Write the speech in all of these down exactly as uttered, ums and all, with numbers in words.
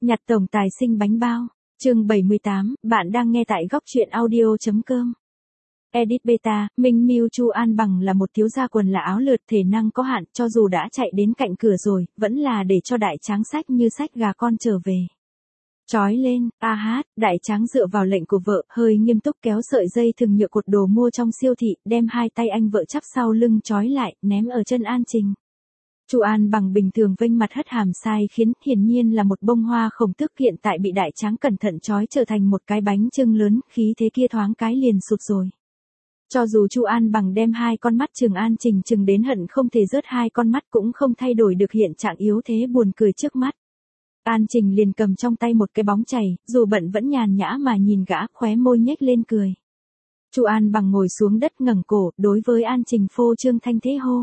Nhặt tổng tài sinh bánh bao. Chương bảy mươi tám, bạn đang nghe tại góc truyện audio chấm com. Edit beta, Minh Miu Chu An Bằng là một thiếu gia quần là áo lượt thể năng có hạn, cho dù đã chạy đến cạnh cửa rồi, vẫn là để cho đại tráng sách như sách gà con trở về. Chói lên, a hát, đại tráng dựa vào lệnh của vợ, hơi nghiêm túc kéo sợi dây thừng nhựa cột đồ mua trong siêu thị, đem hai tay anh vợ chắp sau lưng chói lại, ném ở chân An Trình. Chu An Bằng bình thường vênh mặt hất hàm sai khiến, hiển nhiên là một bông hoa khổng tước hiện tại bị đại tráng cẩn thận chói trở thành một cái bánh chưng lớn, khí thế kia thoáng cái liền sụt rồi. Cho dù Chu An Bằng đem hai con mắt trừng An Trình trừng đến hận không thể rớt hai con mắt cũng không thay đổi được hiện trạng yếu thế buồn cười trước mắt. An Trình liền cầm trong tay một cái bóng chày, dù bận vẫn nhàn nhã mà nhìn gã, khóe môi nhếch lên cười. Chu An Bằng ngồi xuống đất ngẩng cổ, đối với An Trình phô trương thanh thế hô.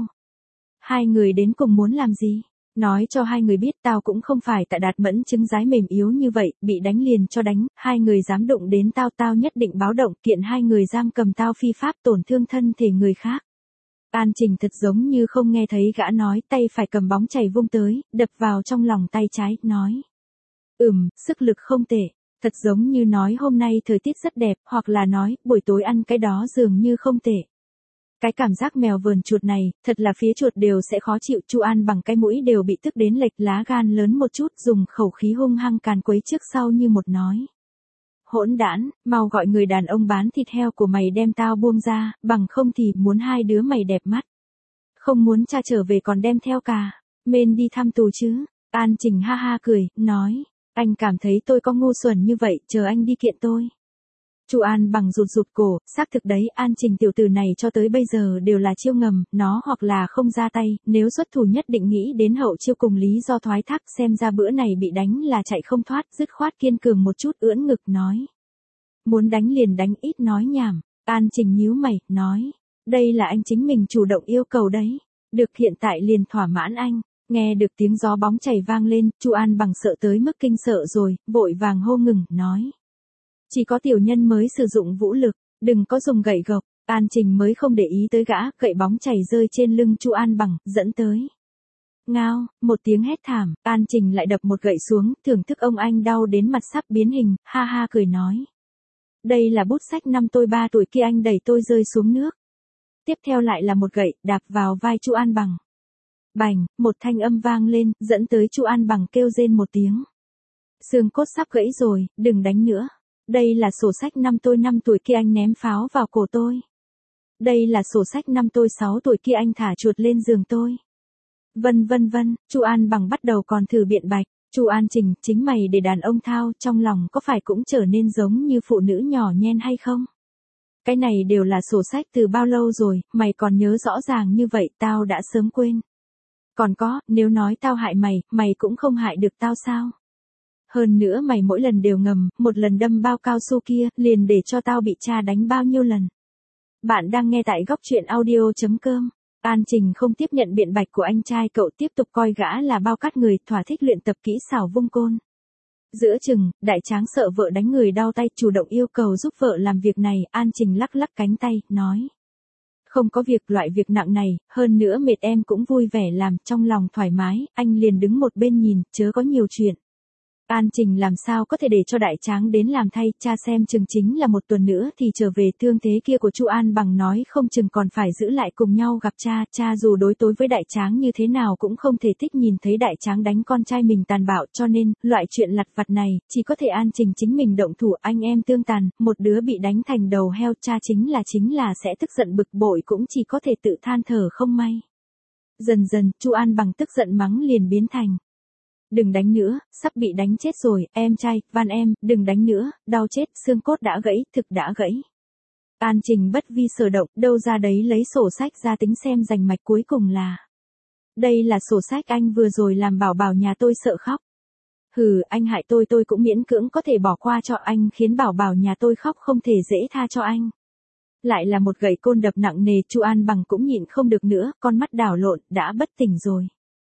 Hai người đến cùng muốn làm gì? Nói cho hai người biết tao cũng không phải tại đạt mẫn chứng giái mềm yếu như vậy, bị đánh liền cho đánh, hai người dám đụng đến tao tao nhất định báo động, kiện hai người giam cầm tao phi pháp tổn thương thân thể người khác. An Trình thật giống như không nghe thấy gã nói, tay phải cầm bóng chày vung tới, đập vào trong lòng tay trái, nói. Ừm, sức lực không tệ, thật giống như nói hôm nay thời tiết rất đẹp, hoặc là nói, buổi tối ăn cái đó dường như không tệ. Cái cảm giác mèo vờn chuột này, thật là phía chuột đều sẽ khó chịu. Chu An Bằng cái mũi đều bị tức đến lệch, lá gan lớn một chút, dùng khẩu khí hung hăng càn quấy trước sau như một nói. Hỗn đản, mau gọi người đàn ông bán thịt heo của mày đem tao buông ra, bằng không thì muốn hai đứa mày đẹp mắt. Không muốn cha trở về còn đem theo cả, mên đi thăm tù chứ. An Trình ha ha cười, nói, anh cảm thấy tôi có ngu xuẩn như vậy, chờ anh đi kiện tôi. Chu An Bằng rụt rụt cổ, xác thực đấy, An Trình tiểu tử này cho tới bây giờ đều là chiêu ngầm, nó hoặc là không ra tay, nếu xuất thủ nhất định nghĩ đến hậu chiêu cùng lý do thoái thác, xem ra bữa này bị đánh là chạy không thoát, dứt khoát kiên cường một chút, ưỡn ngực nói. Muốn đánh liền đánh, ít nói nhảm. An Trình nhíu mày, nói, đây là anh chính mình chủ động yêu cầu đấy, được hiện tại liền thỏa mãn anh. Nghe được tiếng gió bóng chảy vang lên, Chu An Bằng sợ tới mức kinh sợ rồi, vội vàng hô ngừng, nói. Chỉ có tiểu nhân mới sử dụng vũ lực, đừng có dùng gậy gộc. An Trình mới không để ý tới gã, gậy bóng chảy rơi trên lưng Chu An Bằng, dẫn tới. Ngao, một tiếng hét thảm, An Trình lại đập một gậy xuống, thưởng thức ông anh đau đến mặt sắp biến hình, ha ha cười nói. Đây là bút sách năm tôi ba tuổi kia anh đẩy tôi rơi xuống nước. Tiếp theo lại là một gậy, đạp vào vai Chu An Bằng. Bành, một thanh âm vang lên, dẫn tới Chu An Bằng kêu rên một tiếng. Xương cốt sắp gãy rồi, đừng đánh nữa. Đây là sổ sách năm tôi năm tuổi kia anh ném pháo vào cổ tôi. Đây là sổ sách năm tôi sáu tuổi kia anh thả chuột lên giường tôi. Vân vân vân, Chu An Bằng bắt đầu còn thử biện bạch. Chu An Trình, chính mày để đàn ông thao, trong lòng có phải cũng trở nên giống như phụ nữ nhỏ nhen hay không? Cái này đều là sổ sách từ bao lâu rồi, mày còn nhớ rõ ràng như vậy, tao đã sớm quên. Còn có, nếu nói tao hại mày, mày cũng không hại được tao sao? Hơn nữa mày mỗi lần đều ngầm, một lần đâm bao cao su kia, liền để cho tao bị cha đánh bao nhiêu lần. Bạn đang nghe tại góc truyện audio chấm com. An Trình không tiếp nhận biện bạch của anh trai cậu, tiếp tục coi gã là bao cắt người, thỏa thích luyện tập kỹ xảo vung côn. Giữa chừng, đại tráng sợ vợ đánh người đau tay, chủ động yêu cầu giúp vợ làm việc này, An Trình lắc lắc cánh tay, nói. Không có việc, loại việc nặng này, hơn nữa mệt em cũng vui vẻ làm, trong lòng thoải mái, anh liền đứng một bên nhìn, chớ có nhiều chuyện. An Trình làm sao có thể để cho đại tráng đến làm thay, cha xem chừng chính là một tuần nữa thì trở về, thương thế kia của Chu An Bằng nói không chừng còn phải giữ lại cùng nhau gặp cha, cha dù đối tối với đại tráng như thế nào cũng không thể thích nhìn thấy đại tráng đánh con trai mình tàn bạo, cho nên, loại chuyện lặt vặt này, chỉ có thể An Trình chính mình động thủ, anh em tương tàn, một đứa bị đánh thành đầu heo, cha chính là chính là sẽ tức giận bực bội cũng chỉ có thể tự than thở không may. Dần dần, Chu An Bằng tức giận mắng liền biến thành. Đừng đánh nữa, sắp bị đánh chết rồi, em trai, van em, đừng đánh nữa, đau chết, xương cốt đã gãy, thực đã gãy. An Trình bất vi sở động, đâu ra đấy lấy sổ sách ra tính xem rành mạch, cuối cùng là. Đây là sổ sách anh vừa rồi làm bảo bảo nhà tôi sợ khóc. Hừ, anh hại tôi tôi cũng miễn cưỡng có thể bỏ qua cho anh, khiến bảo bảo nhà tôi khóc không thể dễ tha cho anh. Lại là một gậy côn đập nặng nề, Chu An Bằng cũng nhịn không được nữa, con mắt đảo lộn, đã bất tỉnh rồi.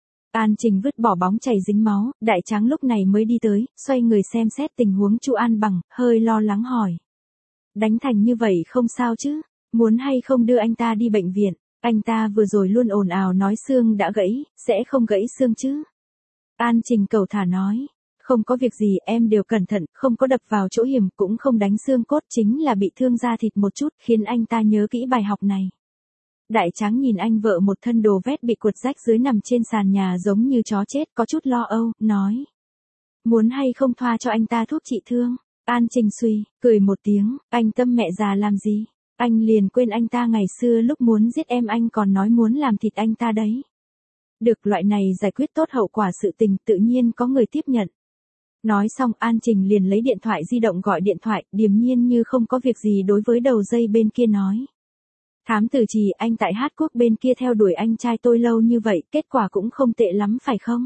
An Trình vứt bỏ bóng chảy dính máu, đại tráng lúc này mới đi tới, xoay người xem xét tình huống Chu An Bằng, hơi lo lắng hỏi. Đánh thành như vậy không sao chứ, muốn hay không đưa anh ta đi bệnh viện, anh ta vừa rồi luôn ồn ào nói xương đã gãy, sẽ không gãy xương chứ. An Trình cầu thả nói, Không có việc gì, em đều cẩn thận, không có đập vào chỗ hiểm, cũng không đánh xương cốt, chính là bị thương da thịt một chút, khiến anh ta nhớ kỹ bài học này. Đại Tráng nhìn anh vợ một thân đồ vét bị quật rách dưới nằm trên sàn nhà giống như chó chết, có chút lo âu, nói. Muốn hay không thoa cho anh ta thuốc trị thương? An Trình suy, cười một tiếng, anh tâm mẹ già làm gì? Anh liền quên anh ta ngày xưa lúc muốn giết em anh còn nói muốn làm thịt anh ta đấy. Được, loại này giải quyết tốt hậu quả sự tình tự nhiên có người tiếp nhận. Nói xong An Trình liền lấy điện thoại di động gọi điện thoại, điềm nhiên như không có việc gì đối với đầu dây bên kia nói. Thám tử Trì, anh tại Hát Quốc bên kia theo đuổi anh trai tôi lâu như vậy, kết quả cũng không tệ lắm phải không?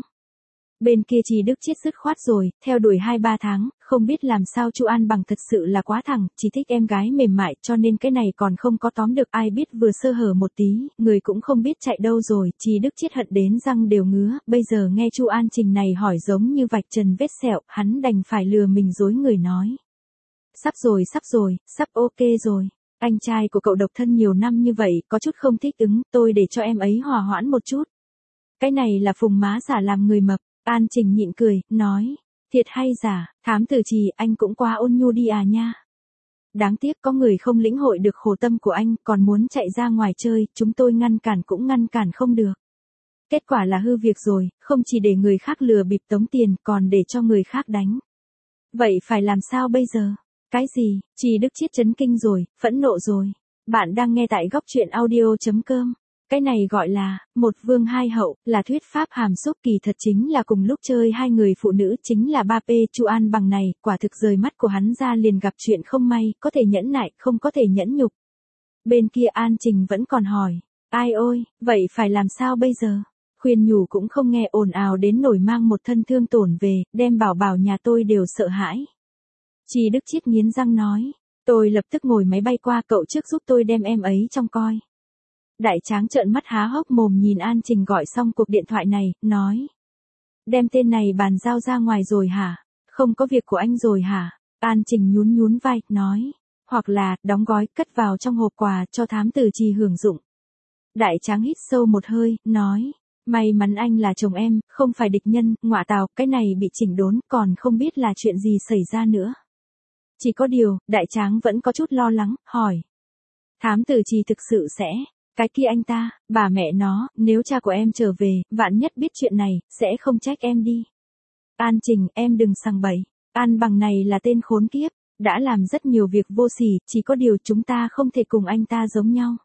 Bên kia Trì Đức Chiết dứt khoát rồi, theo đuổi hai ba tháng, không biết làm sao Chu An Bằng thật sự là quá thẳng, chỉ thích em gái mềm mại cho nên cái này còn không có tóm được, ai biết vừa sơ hở một tí, người cũng không biết chạy đâu rồi, Trì Đức Chiết hận đến răng đều ngứa, bây giờ nghe Chu An Trình này hỏi giống như vạch trần vết sẹo, hắn đành phải lừa mình dối người nói. Sắp rồi sắp rồi, sắp ok rồi. Anh trai của cậu độc thân nhiều năm như vậy, có chút không thích ứng, tôi để cho em ấy hòa hoãn một chút. Cái này là phùng má giả làm người mập. An Trình nhịn cười, nói, thiệt hay giả, thám tử Trì, anh cũng quá ôn nhu đi à nha. Đáng tiếc có người không lĩnh hội được khổ tâm của anh, còn muốn chạy ra ngoài chơi, chúng tôi ngăn cản cũng ngăn cản không được. Kết quả là hư việc rồi, không chỉ để người khác lừa bịp tống tiền, còn để cho người khác đánh. Vậy phải làm sao bây giờ? Cái gì? Trì Đức Chiết chấn kinh rồi, phẫn nộ rồi. Bạn đang nghe tại góc truyện audio chấm com. Cái này gọi là, một vương hai hậu, là thuyết pháp hàm xúc, kỳ thật chính là cùng lúc chơi hai người phụ nữ, chính là ba pê. Chu An Bằng này, quả thực rời mắt của hắn ra liền gặp chuyện không may, có thể nhẫn nại, không có thể nhẫn nhục. Bên kia An Trình vẫn còn hỏi, ai ôi, vậy phải làm sao bây giờ? Khuyên nhủ cũng không nghe, ồn ào đến nổi mang một thân thương tổn về, đem bảo bảo nhà tôi đều sợ hãi. Trì Đức Chiết nghiến răng nói, tôi lập tức ngồi máy bay qua, cậu trước giúp tôi đem em ấy trông coi. Đại Tráng trợn mắt há hốc mồm nhìn An Trình gọi xong cuộc điện thoại này, nói. Đem tên này bàn giao ra ngoài rồi hả? Không có việc của anh rồi hả? An Trình nhún nhún vai, nói. Hoặc là, đóng gói, cất vào trong hộp quà, cho thám tử Trì hưởng dụng. Đại Tráng hít sâu một hơi, nói. May mắn anh là chồng em, không phải địch nhân, ngọa tào, cái này bị chỉnh đốn, còn không biết là chuyện gì xảy ra nữa. Chỉ có điều, Đại Tráng vẫn có chút lo lắng, hỏi. Thám tử Trì thực sự sẽ... Cái kia anh ta, bà mẹ nó, nếu cha của em trở về, vạn nhất biết chuyện này, sẽ không trách em đi. An Trình, em đừng sằng bậy. An Bằng này là tên khốn kiếp, đã làm rất nhiều việc vô sỉ, chỉ có điều chúng ta không thể cùng anh ta giống nhau.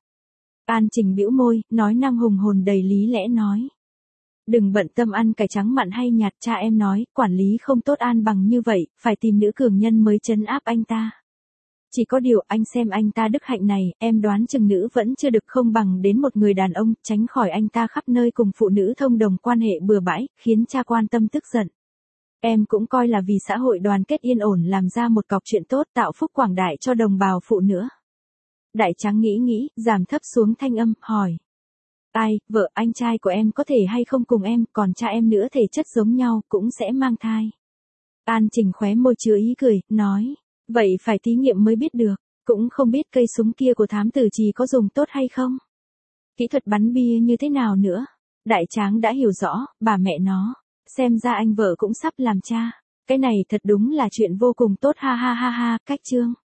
An Trình bĩu môi, nói năng hùng hồn đầy lý lẽ nói. Đừng bận tâm ăn cải trắng mặn hay nhạt, cha em nói, quản lý không tốt An Bằng như vậy, phải tìm nữ cường nhân mới trấn áp anh ta. Chỉ có điều anh xem anh ta đức hạnh này, em đoán chừng nữ vẫn chưa được không bằng đến một người đàn ông, tránh khỏi anh ta khắp nơi cùng phụ nữ thông đồng quan hệ bừa bãi, khiến cha quan tâm tức giận. Em cũng coi là vì xã hội đoàn kết yên ổn làm ra một cọc chuyện tốt, tạo phúc quảng đại cho đồng bào phụ nữa. Đại Tráng nghĩ nghĩ, giảm thấp xuống thanh âm, hỏi. Ai, vợ anh trai của em có thể hay không cùng em, còn cha em nữa thể chất giống nhau, cũng sẽ mang thai. An Trình khóe môi chứa ý cười, nói. Vậy phải thí nghiệm mới biết được, cũng không biết cây súng kia của thám tử Trì có dùng tốt hay không. Kỹ thuật bắn bia như thế nào nữa. Đại Tráng đã hiểu rõ, bà mẹ nó, xem ra anh vợ cũng sắp làm cha. Cái này thật đúng là chuyện vô cùng tốt, ha ha ha ha, cách chương.